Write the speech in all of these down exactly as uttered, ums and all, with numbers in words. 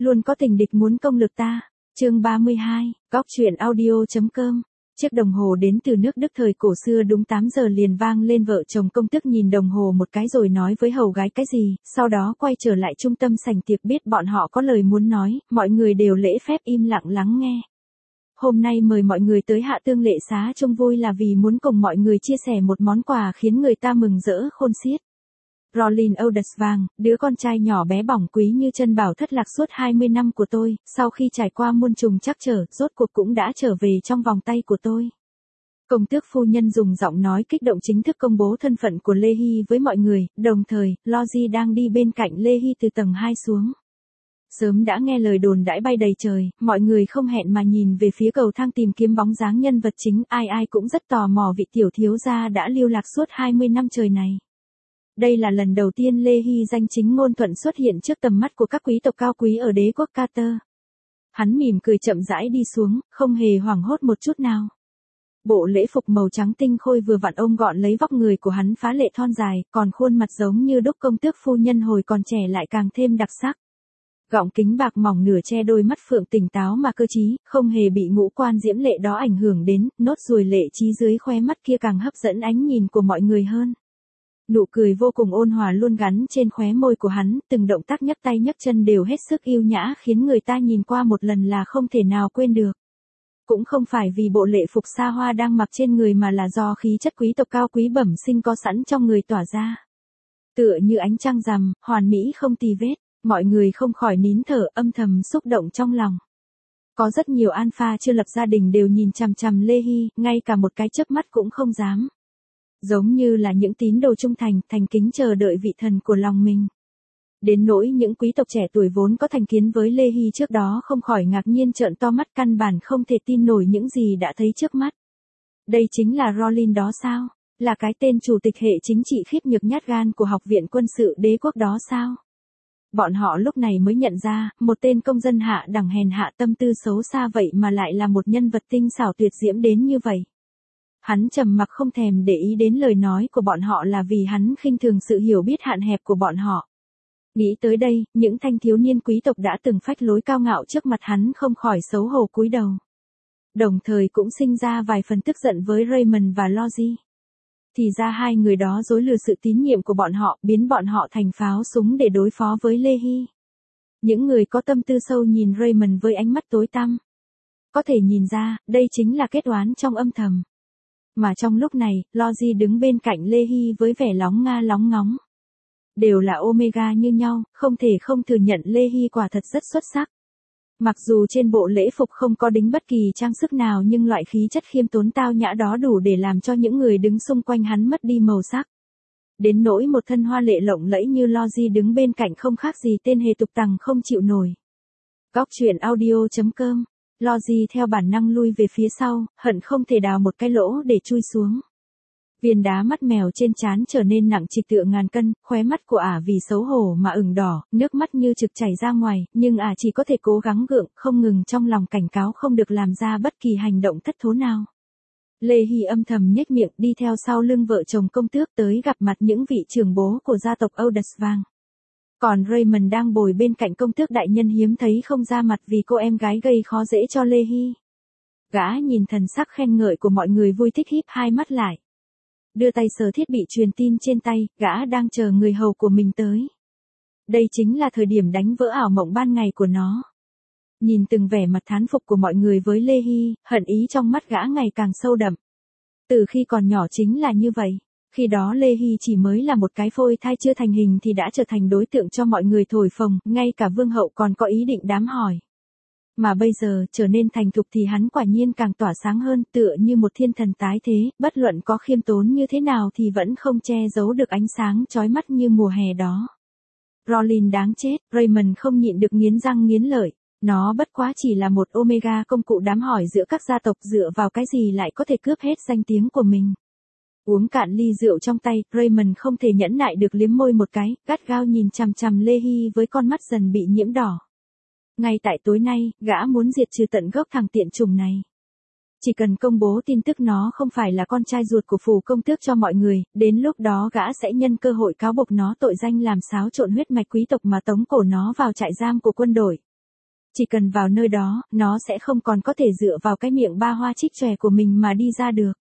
luôn có tình địch muốn công lược ta. Chương ba mươi hai, góc truyện audio.com. Chiếc đồng hồ đến từ nước Đức thời cổ xưa đúng tám giờ liền vang lên, vợ chồng công tước nhìn đồng hồ một cái rồi nói với hầu gái cái gì, sau đó quay trở lại trung tâm sảnh tiệc. Biết bọn họ có lời muốn nói, mọi người đều lễ phép im lặng lắng nghe. Hôm nay mời mọi người tới Hạ Tương Lệ Xá trông vui là vì muốn cùng mọi người chia sẻ một món quà khiến người ta mừng rỡ khôn xiết. Rollin Oldesvang, đứa con trai nhỏ bé bỏng quý như chân bảo thất lạc suốt hai mươi năm của tôi, sau khi trải qua muôn trùng trắc trở, rốt cuộc cũng đã trở về trong vòng tay của tôi. Công tước phu nhân dùng giọng nói kích động chính thức công bố thân phận của Lehi với mọi người, đồng thời, Logi đang đi bên cạnh Lehi từ tầng hai xuống. Sớm đã nghe lời đồn đãi bay đầy trời, mọi người không hẹn mà nhìn về phía cầu thang tìm kiếm bóng dáng nhân vật chính, ai ai cũng rất tò mò vị tiểu thiếu gia đã lưu lạc suốt hai mươi năm trời này. Đây là lần đầu tiên Lehi danh chính ngôn thuận xuất hiện trước tầm mắt của các quý tộc cao quý ở đế quốc Carter. Hắn mỉm cười chậm rãi đi xuống, không hề hoảng hốt một chút nào. Bộ lễ phục màu trắng tinh khôi vừa vặn ôm gọn lấy vóc người của hắn phá lệ thon dài, còn khuôn mặt giống như đúc công tước phu nhân hồi còn trẻ lại càng thêm đặc sắc. Gọng kính bạc mỏng nửa che đôi mắt phượng tỉnh táo mà cơ trí, không hề bị ngũ quan diễm lệ đó ảnh hưởng đến, nốt ruồi lệ trí dưới khóe mắt kia càng hấp dẫn ánh nhìn của mọi người hơn. Nụ cười vô cùng ôn hòa luôn gắn trên khóe môi của hắn, từng động tác nhấc tay nhấc chân đều hết sức yêu nhã khiến người ta nhìn qua một lần là không thể nào quên được. Cũng không phải vì bộ lễ phục xa hoa đang mặc trên người mà là do khí chất quý tộc cao quý bẩm sinh có sẵn trong người tỏa ra. Tựa như ánh trăng rằm, hoàn mỹ không tì vết, mọi người không khỏi nín thở âm thầm xúc động trong lòng. Có rất nhiều alpha chưa lập gia đình đều nhìn chằm chằm Lehi, ngay cả một cái chớp mắt cũng không dám. Giống như là những tín đồ trung thành, thành kính chờ đợi vị thần của lòng mình. Đến nỗi những quý tộc trẻ tuổi vốn có thành kiến với Lehi trước đó không khỏi ngạc nhiên trợn to mắt, căn bản không thể tin nổi những gì đã thấy trước mắt. Đây chính là Rollin đó sao? Là cái tên chủ tịch hệ chính trị khiếp nhược nhát gan của học viện quân sự đế quốc đó sao? Bọn họ lúc này mới nhận ra, một tên công dân hạ đẳng hèn hạ tâm tư xấu xa vậy mà lại là một nhân vật tinh xảo tuyệt diễm đến như vậy. Hắn trầm mặc không thèm để ý đến lời nói của bọn họ là vì hắn khinh thường sự hiểu biết hạn hẹp của bọn họ. Nghĩ tới đây, những thanh thiếu niên quý tộc đã từng phách lối cao ngạo trước mặt hắn không khỏi xấu hổ cúi đầu. Đồng thời cũng sinh ra vài phần tức giận với Raymond và Logi. Thì ra hai người đó dối lừa sự tín nhiệm của bọn họ, biến bọn họ thành pháo súng để đối phó với Lehi. Những người có tâm tư sâu nhìn Raymond với ánh mắt tối tăm. Có thể nhìn ra, đây chính là kết oán trong âm thầm. Mà trong lúc này, Logi đứng bên cạnh Lehi với vẻ lóng nga lóng ngóng. Đều là Omega như nhau, không thể không thừa nhận Lehi quả thật rất xuất sắc. Mặc dù trên bộ lễ phục không có đính bất kỳ trang sức nào nhưng loại khí chất khiêm tốn tao nhã đó đủ để làm cho những người đứng xung quanh hắn mất đi màu sắc. Đến nỗi một thân hoa lệ lộng lẫy như Logi đứng bên cạnh không khác gì tên hề tục tằng không chịu nổi. Góc truyện audio.com. Logi theo bản năng lui về phía sau, hận không thể đào một cái lỗ để chui xuống. Viên đá mắt mèo trên trán trở nên nặng trịch tựa ngàn cân, khóe mắt của ả vì xấu hổ mà ửng đỏ, nước mắt như trực chảy ra ngoài, nhưng ả chỉ có thể cố gắng gượng, không ngừng trong lòng cảnh cáo không được làm ra bất kỳ hành động thất thố nào. Lehi âm thầm nhếch miệng đi theo sau lưng vợ chồng công tước tới gặp mặt những vị trưởng bố của gia tộc Oldesvang. Còn Raymond đang bồi bên cạnh công tước đại nhân hiếm thấy không ra mặt vì cô em gái gây khó dễ cho Lehi. Gã nhìn thần sắc khen ngợi của mọi người vui thích híp hai mắt lại. Đưa tay sờ thiết bị truyền tin trên tay, gã đang chờ người hầu của mình tới. Đây chính là thời điểm đánh vỡ ảo mộng ban ngày của nó. Nhìn từng vẻ mặt thán phục của mọi người với Lehi, hận ý trong mắt gã ngày càng sâu đậm. Từ khi còn nhỏ chính là như vậy. Khi đó Lehi chỉ mới là một cái phôi thai chưa thành hình thì đã trở thành đối tượng cho mọi người thổi phồng, ngay cả vương hậu còn có ý định đám hỏi. Mà bây giờ, trở nên thành thục thì hắn quả nhiên càng tỏa sáng hơn, tựa như một thiên thần tái thế, bất luận có khiêm tốn như thế nào thì vẫn không che giấu được ánh sáng chói mắt như mùa hè đó. Rollin đáng chết, Raymond không nhịn được nghiến răng nghiến lợi. Nó bất quá chỉ là một Omega công cụ đám hỏi giữa các gia tộc, dựa vào cái gì lại có thể cướp hết danh tiếng của mình. Uống cạn ly rượu trong tay, Raymond không thể nhẫn nại được liếm môi một cái, gắt gao nhìn chằm chằm Lehi với con mắt dần bị nhiễm đỏ. Ngay tại tối nay, gã muốn diệt trừ tận gốc thằng tiện chủng này. Chỉ cần công bố tin tức nó không phải là con trai ruột của phù công tước cho mọi người, đến lúc đó gã sẽ nhân cơ hội cáo buộc nó tội danh làm xáo trộn huyết mạch quý tộc mà tống cổ nó vào trại giam của quân đội. Chỉ cần vào nơi đó, nó sẽ không còn có thể dựa vào cái miệng ba hoa trích chòe của mình mà đi ra được.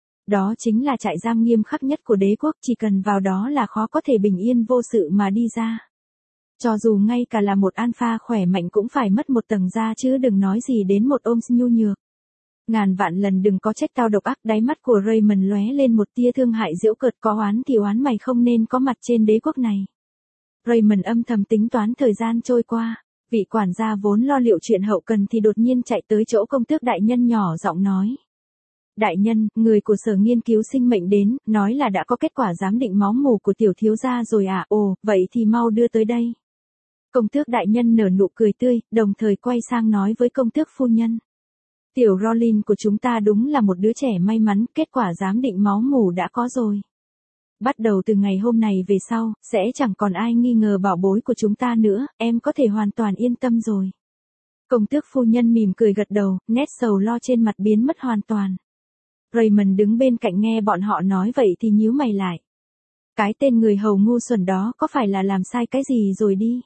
Đó chính là trại giam nghiêm khắc nhất của đế quốc, chỉ cần vào đó là khó có thể bình yên vô sự mà đi ra. Cho dù ngay cả là một alpha khỏe mạnh cũng phải mất một tầng da chứ đừng nói gì đến một ôm nhu nhược. Ngàn vạn lần đừng có trách tao độc ác, đáy mắt của Raymond lóe lên một tia thương hại giễu cợt, có oán thì oán mày không nên có mặt trên đế quốc này. Raymond âm thầm tính toán thời gian trôi qua, vị quản gia vốn lo liệu chuyện hậu cần thì đột nhiên chạy tới chỗ công tước đại nhân nhỏ giọng nói. Đại nhân, người của sở nghiên cứu sinh mệnh đến, nói là đã có kết quả giám định máu mủ của tiểu thiếu gia rồi à, ồ, vậy thì mau đưa tới đây. Công tước đại nhân nở nụ cười tươi, đồng thời quay sang nói với công tước phu nhân. Tiểu Rolin của chúng ta đúng là một đứa trẻ may mắn, kết quả giám định máu mủ đã có rồi. Bắt đầu từ ngày hôm này về sau, sẽ chẳng còn ai nghi ngờ bảo bối của chúng ta nữa, em có thể hoàn toàn yên tâm rồi. Công tước phu nhân mỉm cười gật đầu, nét sầu lo trên mặt biến mất hoàn toàn. Raymond đứng bên cạnh nghe bọn họ nói vậy thì nhíu mày lại. Cái tên người hầu ngu xuẩn đó có phải là làm sai cái gì rồi đi.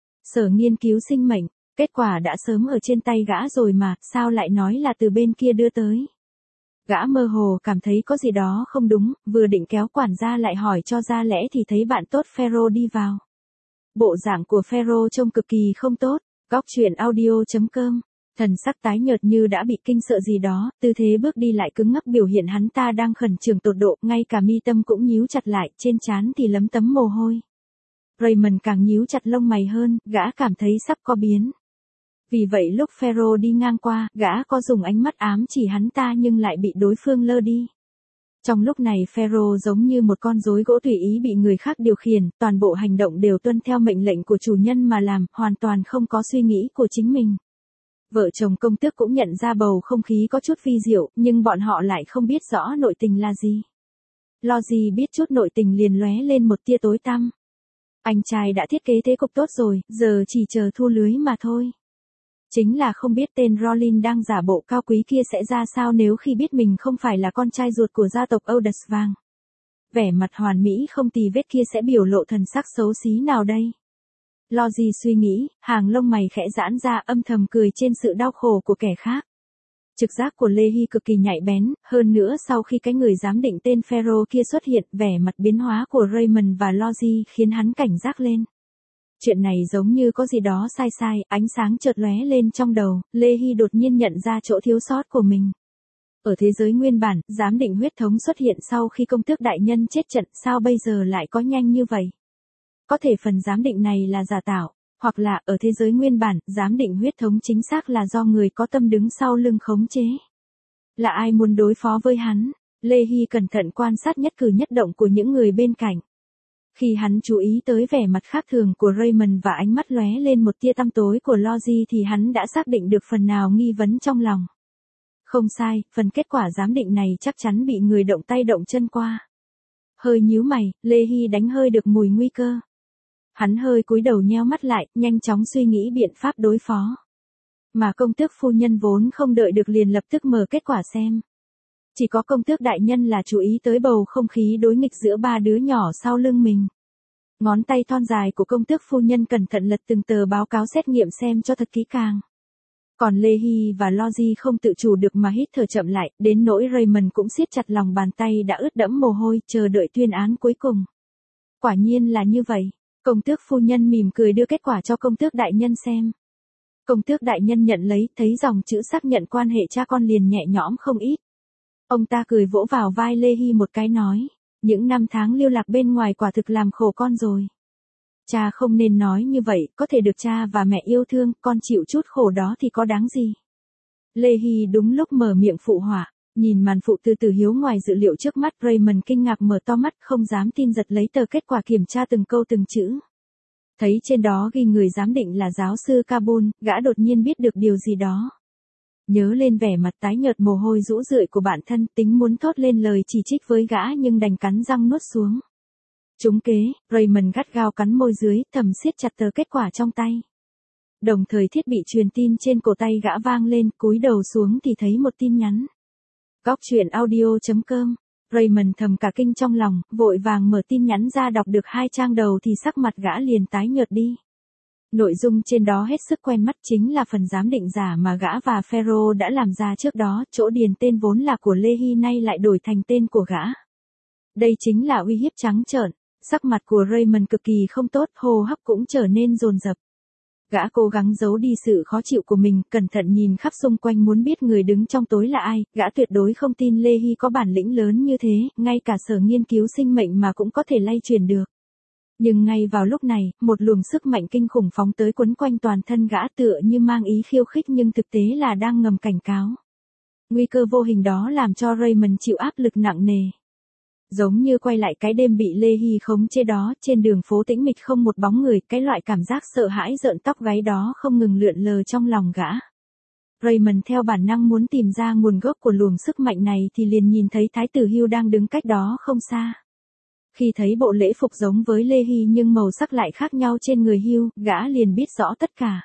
Sở nghiên cứu sinh mệnh, kết quả đã sớm ở trên tay gã rồi mà, sao lại nói là từ bên kia đưa tới. Gã mơ hồ cảm thấy có gì đó không đúng, vừa định kéo quản gia lại hỏi cho ra lẽ thì thấy bạn tốt Pharaoh đi vào. Bộ dạng của Pharaoh trông cực kỳ không tốt, góc truyện audio chấm com. Thần sắc tái nhợt như đã bị kinh sợ gì đó, tư thế bước đi lại cứng ngắc biểu hiện hắn ta đang khẩn trương tột độ, ngay cả mi tâm cũng nhíu chặt lại, trên trán thì lấm tấm mồ hôi. Raymond càng nhíu chặt lông mày hơn, gã cảm thấy sắp có biến. Vì vậy lúc Pharaoh đi ngang qua, gã có dùng ánh mắt ám chỉ hắn ta nhưng lại bị đối phương lơ đi. Trong lúc này Pharaoh giống như một con rối gỗ tùy ý bị người khác điều khiển, toàn bộ hành động đều tuân theo mệnh lệnh của chủ nhân mà làm, hoàn toàn không có suy nghĩ của chính mình. Vợ chồng công tước cũng nhận ra bầu không khí có chút vi diệu, nhưng bọn họ lại không biết rõ nội tình là gì. Lo gì biết chút nội tình liền lóe lên một tia tối tăm. Anh trai đã thiết kế thế cục tốt rồi, giờ chỉ chờ thu lưới mà thôi. Chính là không biết tên Rolin đang giả bộ cao quý kia sẽ ra sao nếu khi biết mình không phải là con trai ruột của gia tộc Odersvang. Vẻ mặt hoàn mỹ không tì vết kia sẽ biểu lộ thần sắc xấu xí nào đây? Lo gì suy nghĩ, hàng lông mày khẽ giãn ra âm thầm cười trên sự đau khổ của kẻ khác. Trực giác của Lê Hy cực kỳ nhạy bén, hơn nữa sau khi cái người giám định tên Pharaoh kia xuất hiện, vẻ mặt biến hóa của Raymond và Logi khiến hắn cảnh giác lên. Chuyện này giống như có gì đó sai sai, ánh sáng chợt lóe lên trong đầu, Lê Hy đột nhiên nhận ra chỗ thiếu sót của mình. Ở thế giới nguyên bản, giám định huyết thống xuất hiện sau khi công tước đại nhân chết trận, sao bây giờ lại có nhanh như vậy? Có thể phần giám định này là giả tạo, hoặc là ở thế giới nguyên bản, giám định huyết thống chính xác là do người có tâm đứng sau lưng khống chế. Là ai muốn đối phó với hắn? Lê Hy cẩn thận quan sát nhất cử nhất động của những người bên cạnh. Khi hắn chú ý tới vẻ mặt khác thường của Raymond và ánh mắt lóe lên một tia tăm tối của Logi thì hắn đã xác định được phần nào nghi vấn trong lòng. Không sai, phần kết quả giám định này chắc chắn bị người động tay động chân qua. Hơi nhíu mày, Lê Hy đánh hơi được mùi nguy cơ. Hắn hơi cúi đầu nheo mắt lại, nhanh chóng suy nghĩ biện pháp đối phó. Mà công tước phu nhân vốn không đợi được liền lập tức mở kết quả xem. Chỉ có công tước đại nhân là chú ý tới bầu không khí đối nghịch giữa ba đứa nhỏ sau lưng mình. Ngón tay thon dài của công tước phu nhân cẩn thận lật từng tờ báo cáo xét nghiệm xem cho thật kỹ càng. Còn Lê Hy và Logi không tự chủ được mà hít thở chậm lại, đến nỗi Raymond cũng siết chặt lòng bàn tay đã ướt đẫm mồ hôi, chờ đợi tuyên án cuối cùng. Quả nhiên là như vậy. Công tước phu nhân mỉm cười đưa kết quả cho công tước đại nhân xem. Công tước đại nhân nhận lấy, thấy dòng chữ xác nhận quan hệ cha con liền nhẹ nhõm không ít. Ông ta cười vỗ vào vai Lê Hy một cái nói, những năm tháng lưu lạc bên ngoài quả thực làm khổ con rồi. Cha không nên nói như vậy, có thể được cha và mẹ yêu thương, con chịu chút khổ đó thì có đáng gì. Lê Hy đúng lúc mở miệng phụ họa, nhìn màn phụ từ từ hiếu ngoài dự liệu trước mắt, Raymond kinh ngạc mở to mắt không dám tin giật lấy tờ kết quả kiểm tra từng câu từng chữ. Thấy trên đó ghi người giám định là giáo sư Kabul, gã đột nhiên biết được điều gì đó. Nhớ lên vẻ mặt tái nhợt mồ hôi rũ rượi của bản thân, tính muốn thốt lên lời chỉ trích với gã nhưng đành cắn răng nuốt xuống. Trúng kế, Raymond gắt gao cắn môi dưới, thầm siết chặt tờ kết quả trong tay. Đồng thời thiết bị truyền tin trên cổ tay gã vang lên, cúi đầu xuống thì thấy một tin nhắn. Góc truyện audio chấm com. Raymond thầm cả kinh trong lòng, vội vàng mở tin nhắn ra đọc được hai trang đầu thì sắc mặt gã liền tái nhợt đi. Nội dung trên đó hết sức quen mắt, chính là phần giám định giả mà gã và Pharaoh đã làm ra trước đó, chỗ điền tên vốn là của Lê Hy nay lại đổi thành tên của gã. Đây chính là uy hiếp trắng trợn. Sắc mặt của Raymond cực kỳ không tốt, hô hấp cũng trở nên dồn dập. Gã cố gắng giấu đi sự khó chịu của mình, cẩn thận nhìn khắp xung quanh muốn biết người đứng trong tối là ai, gã tuyệt đối không tin Lê Hy có bản lĩnh lớn như thế, ngay cả sở nghiên cứu sinh mệnh mà cũng có thể lay truyền được. Nhưng ngay vào lúc này, một luồng sức mạnh kinh khủng phóng tới quấn quanh toàn thân gã, tựa như mang ý khiêu khích nhưng thực tế là đang ngầm cảnh cáo. Nguy cơ vô hình đó làm cho Raymond chịu áp lực nặng nề. Giống như quay lại cái đêm bị Lê Hy khống chế đó, trên đường phố tĩnh mịch không một bóng người, cái loại cảm giác sợ hãi rợn tóc gáy đó không ngừng lượn lờ trong lòng gã. Raymond theo bản năng muốn tìm ra nguồn gốc của luồng sức mạnh này thì liền nhìn thấy Thái tử Hugh đang đứng cách đó không xa. Khi thấy bộ lễ phục giống với Lê Hy nhưng màu sắc lại khác nhau trên người Hugh, gã liền biết rõ tất cả.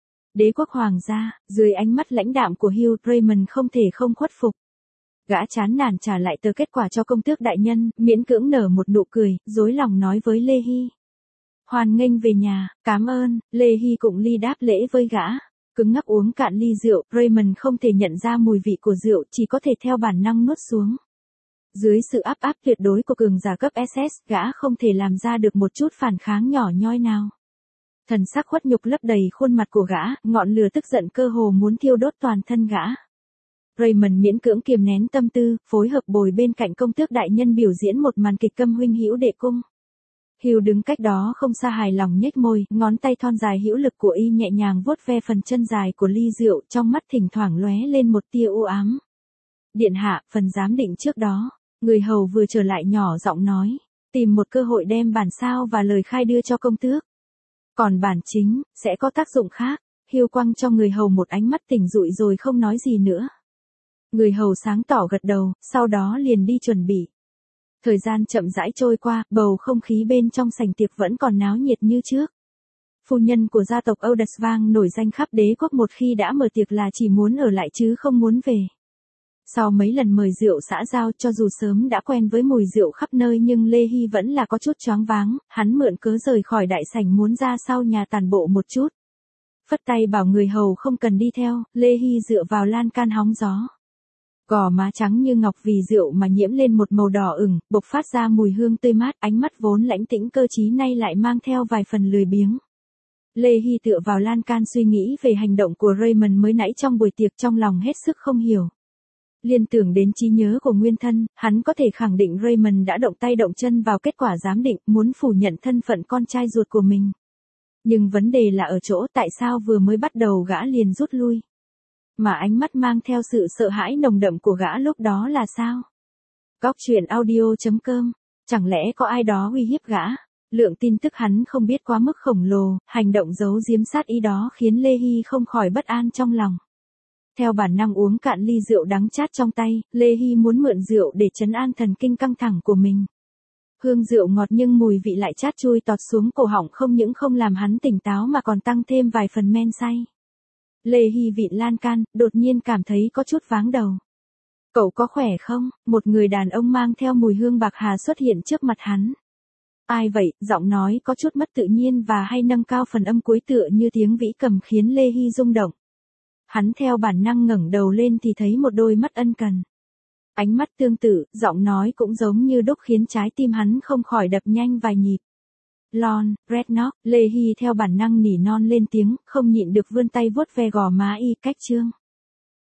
Đế quốc hoàng gia, dưới ánh mắt lãnh đạm của Hugh, Raymond không thể không khuất phục. Gã chán nản trả lại tờ kết quả cho công tước đại nhân, miễn cưỡng nở một nụ cười, dối lòng nói với Lê Hy. Hoan nghênh về nhà, cảm ơn. Lê Hy cũng ly đáp lễ với gã. Cứng ngắc uống cạn ly rượu, Raymond không thể nhận ra mùi vị của rượu, chỉ có thể theo bản năng nuốt xuống. Dưới sự áp áp tuyệt đối của cường giả cấp ét ét, gã không thể làm ra được một chút phản kháng nhỏ nhoi nào. Thần sắc khuất nhục lấp đầy khuôn mặt của gã, ngọn lửa tức giận cơ hồ muốn thiêu đốt toàn thân gã. Raymond miễn cưỡng kiềm nén tâm tư, phối hợp bồi bên cạnh công tước đại nhân biểu diễn một màn kịch câm huynh hữu đệ cung. Hugh đứng cách đó không xa hài lòng nhếch môi, ngón tay thon dài hữu lực của y nhẹ nhàng vuốt ve phần chân dài của ly rượu, trong mắt thỉnh thoảng lóe lên một tia u ám. Điện hạ, phần giám định trước đó, người hầu vừa trở lại nhỏ giọng nói, tìm một cơ hội đem bản sao và lời khai đưa cho công tước. Còn bản chính, sẽ có tác dụng khác. Hugh quăng cho người hầu một ánh mắt tỉnh rụi rồi không nói gì nữa. Người hầu sáng tỏ gật đầu, sau đó liền đi chuẩn bị. Thời gian chậm rãi trôi qua, bầu không khí bên trong sảnh tiệc vẫn còn náo nhiệt như trước. Phu nhân của gia tộc Odersvang nổi danh khắp đế quốc một khi đã mở tiệc là chỉ muốn ở lại chứ không muốn về. Sau mấy lần mời rượu xã giao, cho dù sớm đã quen với mùi rượu khắp nơi nhưng Lê Hy vẫn là có chút choáng váng, hắn mượn cớ rời khỏi đại sảnh muốn ra sau nhà tản bộ một chút. Phất tay bảo người hầu không cần đi theo, Lê Hy dựa vào lan can hóng gió. Gò má trắng như ngọc vì rượu mà nhiễm lên một màu đỏ ửng, bộc phát ra mùi hương tươi mát, ánh mắt vốn lãnh tĩnh cơ trí nay lại mang theo vài phần lười biếng. Lê Hy tựa vào lan can suy nghĩ về hành động của Raymond mới nãy trong buổi tiệc, trong lòng hết sức không hiểu. Liên tưởng đến trí nhớ của nguyên thân, hắn có thể khẳng định Raymond đã động tay động chân vào kết quả giám định, muốn phủ nhận thân phận con trai ruột của mình. Nhưng vấn đề là ở chỗ tại sao vừa mới bắt đầu gã liền rút lui. Mà ánh mắt mang theo sự sợ hãi nồng đậm của gã lúc đó là sao? Góc truyện audio chấm com. Chẳng lẽ có ai đó uy hiếp gã? Lượng tin tức hắn không biết quá mức khổng lồ, hành động giấu giếm sát ý đó khiến Lê Hy không khỏi bất an trong lòng. Theo bản năng uống cạn ly rượu đắng chát trong tay, Lê Hy muốn mượn rượu để trấn an thần kinh căng thẳng của mình. Hương rượu ngọt nhưng mùi vị lại chát chui tọt xuống cổ họng, không những không làm hắn tỉnh táo mà còn tăng thêm vài phần men say. Lê Hy vịn lan can, đột nhiên cảm thấy có chút váng đầu. Cậu có khỏe không? Một người đàn ông mang theo mùi hương bạc hà xuất hiện trước mặt hắn. Ai vậy? Giọng nói có chút mất tự nhiên và hay nâng cao phần âm cuối tựa như tiếng vĩ cầm khiến Lê Hy rung động. Hắn theo bản năng ngẩng đầu lên thì thấy một đôi mắt ân cần. Ánh mắt tương tự, giọng nói cũng giống như đúc khiến trái tim hắn không khỏi đập nhanh vài nhịp. Lon, Redknock, Lê Hy theo bản năng nỉ non lên tiếng, không nhịn được vươn tay vuốt ve gò má y, cách trương.